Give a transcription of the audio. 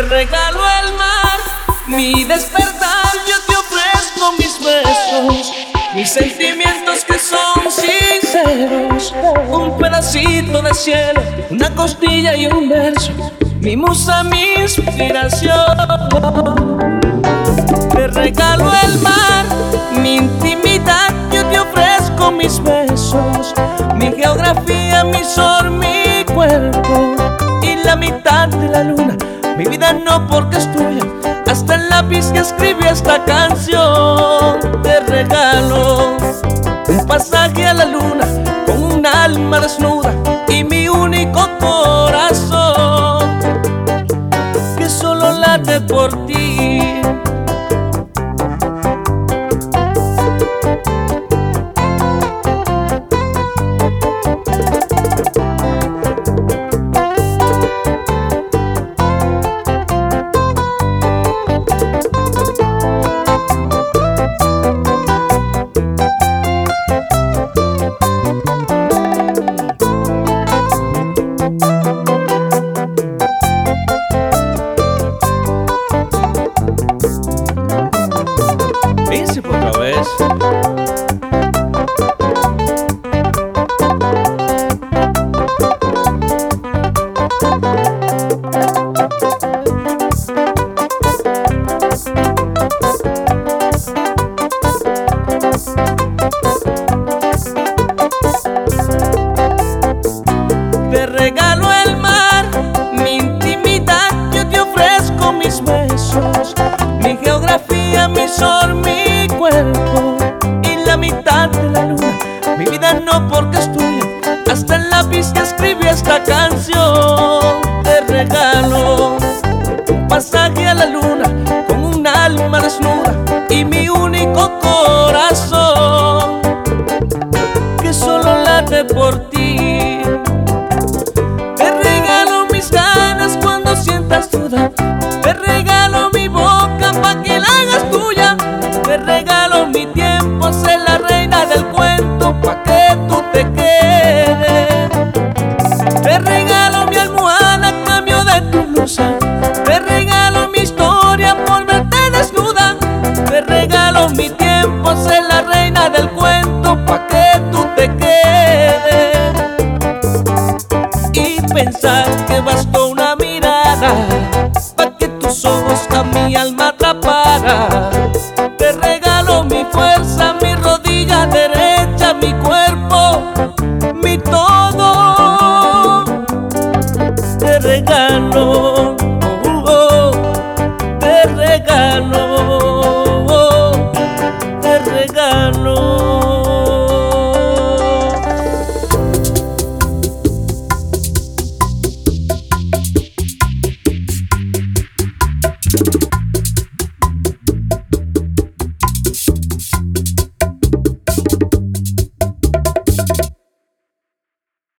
regalo el mar, mi despertar, yo te ofrezco mis besos, mis sentimientos que son sinceros. Un pedacito de cielo, una costilla y un verso, mi musa, mi inspiración. Te regalo el mar, mi intimidad, yo te ofrezco mis besos, mi geografía, mi sol, mi cuerpo y la mitad de la luna. Mi vida no porque es tuya, hasta el lápiz que escribí esta canción. Te regalo un pasaje a la luna con un alma desnuda y mi único corazón que solo late por ti. Príncipe otra vez. Te regalo el mar, mi intimidad, yo te ofrezco mis besos, mi geografía, mi sol, mi cuerpo y la mitad de la luna. Mi vida no porque es tuya, hasta el lápiz que escribí esta canción. Te regalo un pasaje a la luna con un alma desnuda y mi único corazón que solo late por ti. Te regalo mis ganas cuando sientas duda, te regalo mi boca pa' que la hagas tuya, te regalo mi tiempo, sé la reina del cuento pa' que tú te quedes. Te regalo mi almohada a cambio de tu blusa, te regalo mi historia por verte desnuda, te regalo mi tiempo, sé la reina del cuento pa' que tú te quedes. Y pensar que vas